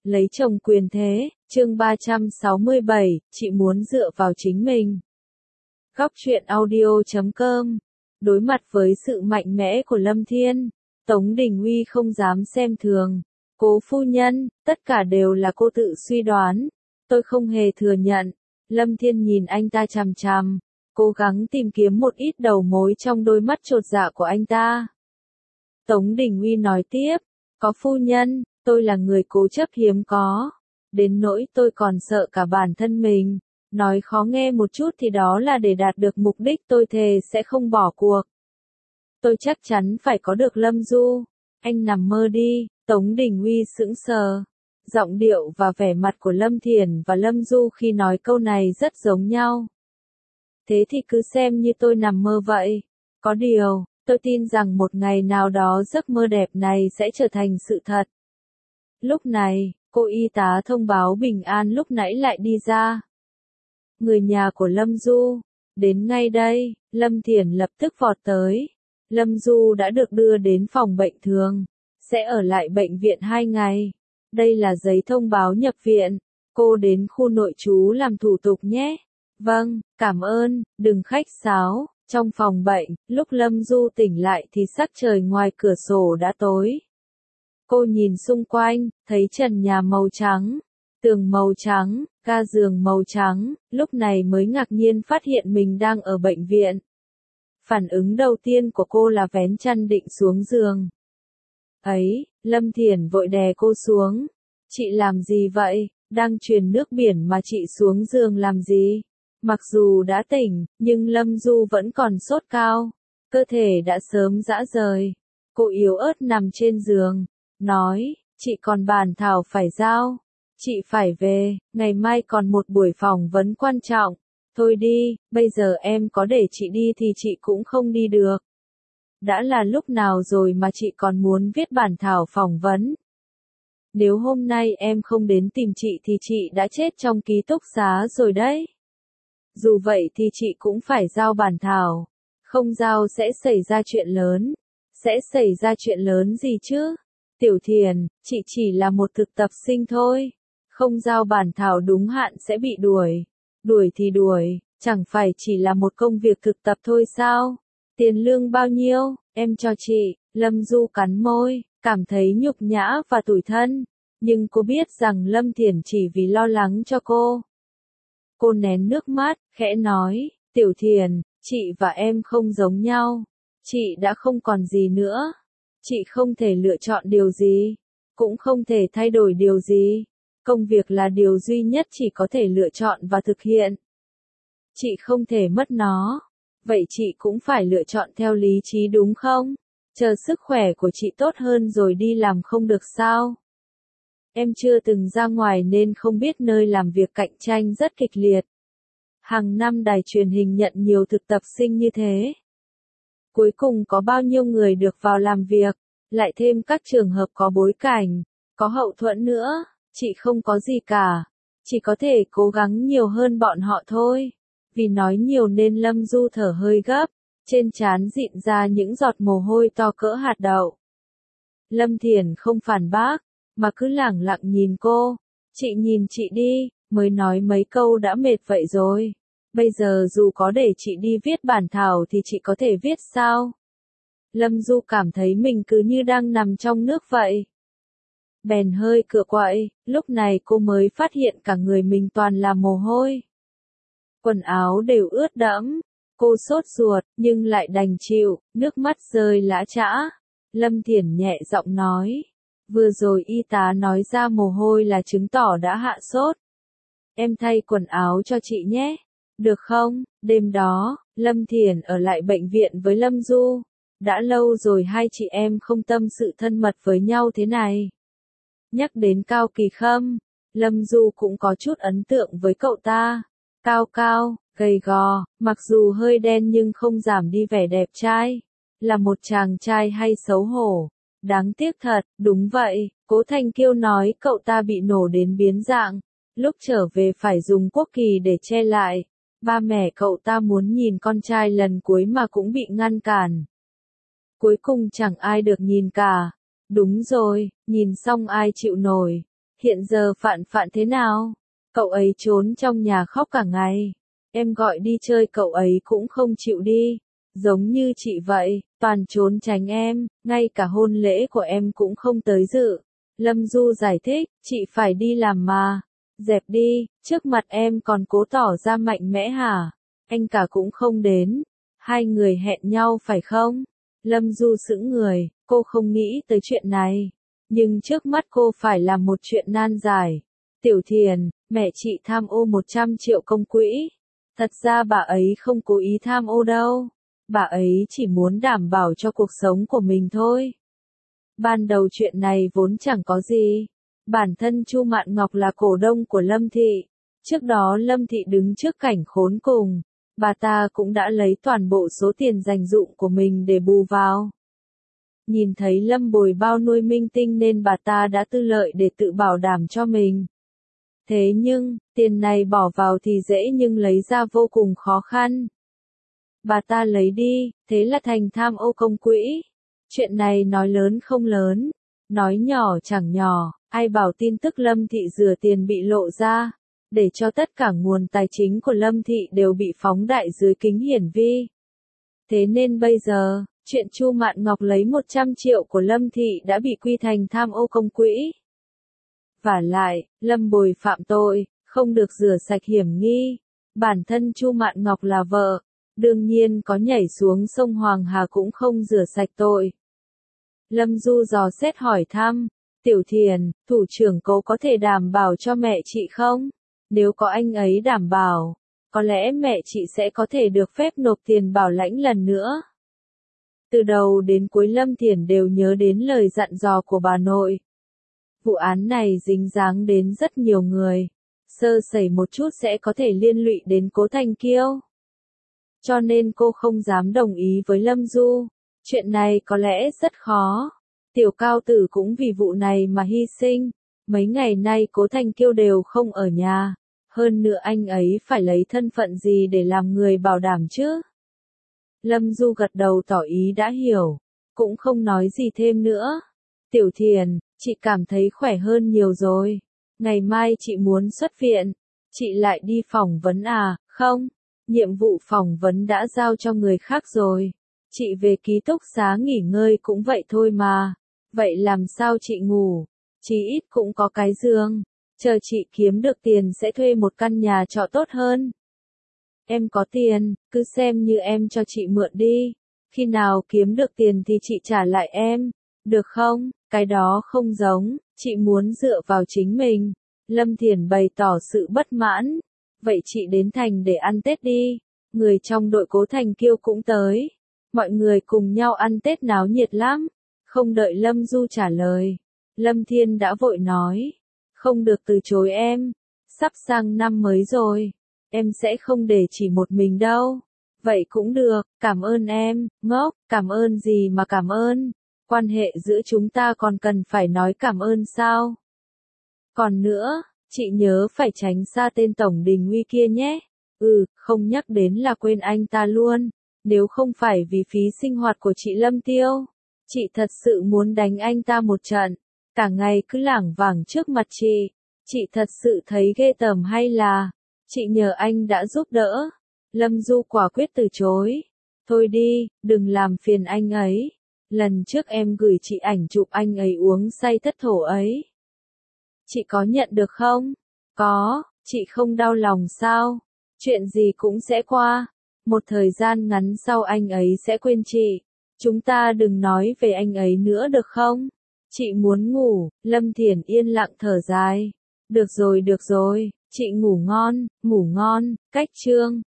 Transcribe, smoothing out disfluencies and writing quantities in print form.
Lấy chồng quyền thế, chương 367, chị muốn dựa vào chính mình. Góc truyện audio.com. Đối mặt với sự mạnh mẽ của Lâm Thiên, Tống Đình Uy không dám xem thường. Cố phu nhân, tất cả đều là cô tự suy đoán. Tôi không hề thừa nhận. Lâm Thiên nhìn anh ta chằm chằm, cố gắng tìm kiếm một ít đầu mối trong đôi mắt chột dạ của anh ta. Tống Đình Uy nói tiếp, có phu nhân, tôi là người cố chấp hiếm có. Đến nỗi tôi còn sợ cả bản thân mình. Nói khó nghe một chút thì đó là để đạt được mục đích, tôi thề sẽ không bỏ cuộc. Tôi chắc chắn phải có được Lâm Du. Anh nằm mơ đi. Tống Đình Uy sững sờ. Giọng điệu và vẻ mặt của Lâm Thiển và Lâm Du khi nói câu này rất giống nhau. Thế thì cứ xem như tôi nằm mơ vậy. Có điều, tôi tin rằng một ngày nào đó giấc mơ đẹp này sẽ trở thành sự thật. Lúc này, cô y tá thông báo bình an lúc nãy lại đi ra. Người nhà của Lâm Du, đến ngay đây. Lâm Thiển lập tức vọt tới. Lâm Du đã được đưa đến phòng bệnh thường, sẽ ở lại bệnh viện 2 ngày. Đây là giấy thông báo nhập viện. Cô đến khu nội trú làm thủ tục nhé. Vâng, cảm ơn, đừng khách sáo. Trong phòng bệnh, lúc Lâm Du tỉnh lại thì sắc trời ngoài cửa sổ đã tối. Cô nhìn xung quanh, thấy trần nhà màu trắng, tường màu trắng, ga giường màu trắng, lúc này mới ngạc nhiên phát hiện mình đang ở bệnh viện. Phản ứng đầu tiên của cô là vén chăn định xuống giường. Ấy, Lâm Thiển vội đè cô xuống. Chị làm gì vậy, đang truyền nước biển mà chị xuống giường làm gì? Mặc dù đã tỉnh, nhưng Lâm Du vẫn còn sốt cao. Cơ thể đã sớm rã rời. Cô yếu ớt nằm trên giường, nói, chị còn bản thảo phải giao. Chị phải về, ngày mai còn một buổi phỏng vấn quan trọng. Thôi đi, bây giờ em có để chị đi thì chị cũng không đi được. Đã là lúc nào rồi mà chị còn muốn viết bản thảo phỏng vấn? Nếu hôm nay em không đến tìm chị thì chị đã chết trong ký túc xá rồi đấy. Dù vậy thì chị cũng phải giao bản thảo. Không giao sẽ xảy ra chuyện lớn. Sẽ xảy ra chuyện lớn gì chứ? Tiểu Thiền, chị chỉ là một thực tập sinh thôi. Không giao bản thảo đúng hạn sẽ bị đuổi. Đuổi thì đuổi, chẳng phải chỉ là một công việc thực tập thôi sao? Tiền lương bao nhiêu, em cho chị. Lâm Du cắn môi, cảm thấy nhục nhã và tủi thân. Nhưng cô biết rằng Lâm Thiển chỉ vì lo lắng cho cô. Cô nén nước mắt, khẽ nói, Tiểu Thiền, chị và em không giống nhau. Chị đã không còn gì nữa. Chị không thể lựa chọn điều gì. Cũng không thể thay đổi điều gì. Công việc là điều duy nhất chị có thể lựa chọn và thực hiện. Chị không thể mất nó. Vậy chị cũng phải lựa chọn theo lý trí đúng không? Chờ sức khỏe của chị tốt hơn rồi đi làm không được sao? Em chưa từng ra ngoài nên không biết nơi làm việc cạnh tranh rất kịch liệt. Hàng năm đài truyền hình nhận nhiều thực tập sinh như thế. Cuối cùng có bao nhiêu người được vào làm việc, lại thêm các trường hợp có bối cảnh, có hậu thuẫn nữa, chị không có gì cả. Chỉ có thể cố gắng nhiều hơn bọn họ thôi. Vì nói nhiều nên Lâm Du thở hơi gấp, trên trán dịn ra những giọt mồ hôi to cỡ hạt đậu. Lâm Thiển không phản bác, mà cứ lẳng lặng nhìn cô. Chị nhìn chị đi, mới nói mấy câu đã mệt vậy rồi. Bây giờ dù có để chị đi viết bản thảo thì chị có thể viết sao? Lâm Du cảm thấy mình cứ như đang nằm trong nước vậy. Bèn hơi cựa quậy, lúc này cô mới phát hiện cả người mình toàn là mồ hôi. Quần áo đều ướt đẫm. Cô sốt ruột, nhưng lại đành chịu, nước mắt rơi lã chã. Lâm Thiển nhẹ giọng nói. Vừa rồi y tá nói ra mồ hôi là chứng tỏ đã hạ sốt. Em thay quần áo cho chị nhé. Được không? Đêm đó, Lâm Thiển ở lại bệnh viện với Lâm Du. Đã lâu rồi hai chị em không tâm sự thân mật với nhau thế này. Nhắc đến Cao Kỳ Khâm, Lâm Du cũng có chút ấn tượng với cậu ta. Cao cao, gầy gò, mặc dù hơi đen nhưng không giảm đi vẻ đẹp trai. Là một chàng trai hay xấu hổ. Đáng tiếc thật, đúng vậy, Cố Thanh Kiêu nói cậu ta bị nổ đến biến dạng. Lúc trở về phải dùng quốc kỳ để che lại. Ba mẹ cậu ta muốn nhìn con trai lần cuối mà cũng bị ngăn cản. Cuối cùng chẳng ai được nhìn cả. Đúng rồi, nhìn xong ai chịu nổi. Hiện giờ Phạn Phạn thế nào? Cậu ấy trốn trong nhà khóc cả ngày. Em gọi đi chơi cậu ấy cũng không chịu đi. Giống như chị vậy, toàn trốn tránh em, ngay cả hôn lễ của em cũng không tới dự. Lâm Du giải thích, chị phải đi làm mà. Dẹp đi, trước mặt em còn cố tỏ ra mạnh mẽ hả? Anh cả cũng không đến. Hai người hẹn nhau phải không? Lâm Du sững người, cô không nghĩ tới chuyện này. Nhưng trước mắt cô phải làm một chuyện nan giải. Tiểu Thiền, mẹ chị tham ô 100 triệu công quỹ. Thật ra bà ấy không cố ý tham ô đâu. Bà ấy chỉ muốn đảm bảo cho cuộc sống của mình thôi. Ban đầu chuyện này vốn chẳng có gì. Bản thân Chu Mạn Ngọc là cổ đông của Lâm Thị. Trước đó Lâm Thị đứng trước cảnh khốn cùng. Bà ta cũng đã lấy toàn bộ số tiền dành dụm của mình để bù vào. Nhìn thấy Lâm Bồi bao nuôi minh tinh nên bà ta đã tư lợi để tự bảo đảm cho mình. Thế nhưng, tiền này bỏ vào thì dễ nhưng lấy ra vô cùng khó khăn. Bà ta lấy đi, thế là thành tham ô công quỹ. Chuyện này nói lớn không lớn, nói nhỏ chẳng nhỏ, ai bảo tin tức Lâm Thị rửa tiền bị lộ ra, để cho tất cả nguồn tài chính của Lâm Thị đều bị phóng đại dưới kính hiển vi. Thế nên bây giờ, chuyện Chu Mạn Ngọc lấy 100 triệu của Lâm Thị đã bị quy thành tham ô công quỹ. Vả lại, Lâm Bồi phạm tội, không được rửa sạch hiểm nghi. Bản thân Chu Mạn Ngọc là vợ, đương nhiên có nhảy xuống sông Hoàng Hà cũng không rửa sạch tội. Lâm Du dò xét hỏi thăm, Tiểu Thiền, thủ trưởng cố có thể đảm bảo cho mẹ chị không? Nếu có anh ấy đảm bảo, có lẽ mẹ chị sẽ có thể được phép nộp tiền bảo lãnh lần nữa. Từ đầu đến cuối Lâm Thiền đều nhớ đến lời dặn dò của bà nội. Vụ án này dính dáng đến rất nhiều người. Sơ sẩy một chút sẽ có thể liên lụy đến Cố Thành Kiêu. Cho nên cô không dám đồng ý với Lâm Du. Chuyện này có lẽ rất khó. Tiểu Cao Tử cũng vì vụ này mà hy sinh. Mấy ngày nay Cố Thành Kiêu đều không ở nhà. Hơn nữa anh ấy phải lấy thân phận gì để làm người bảo đảm chứ? Lâm Du gật đầu tỏ ý đã hiểu. Cũng không nói gì thêm nữa. Tiểu Thiền, chị cảm thấy khỏe hơn nhiều rồi. Ngày mai chị muốn xuất viện. Chị lại đi phỏng vấn à? Không. Nhiệm vụ phỏng vấn đã giao cho người khác rồi. Chị về ký túc xá nghỉ ngơi cũng vậy thôi mà. Vậy làm sao chị ngủ? Chí ít cũng có cái giường. Chờ chị kiếm được tiền sẽ thuê một căn nhà trọ tốt hơn. Em có tiền, cứ xem như em cho chị mượn đi. Khi nào kiếm được tiền thì chị trả lại em. Được không? Cái đó không giống, chị muốn dựa vào chính mình. Lâm Thiền bày tỏ sự bất mãn. Vậy chị đến thành để ăn Tết đi. Người trong đội Cố Thành Kiêu cũng tới. Mọi người cùng nhau ăn Tết náo nhiệt lắm. Không đợi Lâm Du trả lời. Lâm Thiên đã vội nói. Không được từ chối em. Sắp sang năm mới rồi. Em sẽ không để chỉ một mình đâu. Vậy cũng được, cảm ơn em, ngốc, cảm ơn gì mà cảm ơn. Quan hệ giữa chúng ta còn cần phải nói cảm ơn sao? Còn nữa, chị nhớ phải tránh xa tên Tổng Đình Uy kia nhé. Không nhắc đến là quên anh ta luôn. Nếu không phải vì phí sinh hoạt của chị Lâm Tiêu, chị thật sự muốn đánh anh ta một trận. Cả ngày cứ lảng vảng trước mặt chị. Chị thật sự thấy ghê tởm hay là chị nhờ anh đã giúp đỡ. Lâm Du quả quyết từ chối. Thôi đi, đừng làm phiền anh ấy. Lần trước em gửi chị ảnh chụp anh ấy uống say thất thổ ấy. Chị có nhận được không? Có, chị không đau lòng sao? Chuyện gì cũng sẽ qua. Một thời gian ngắn sau anh ấy sẽ quên chị. Chúng ta đừng nói về anh ấy nữa được không? Chị muốn ngủ. Lâm Thiển yên lặng thở dài. Được rồi, chị ngủ ngon, cách chương.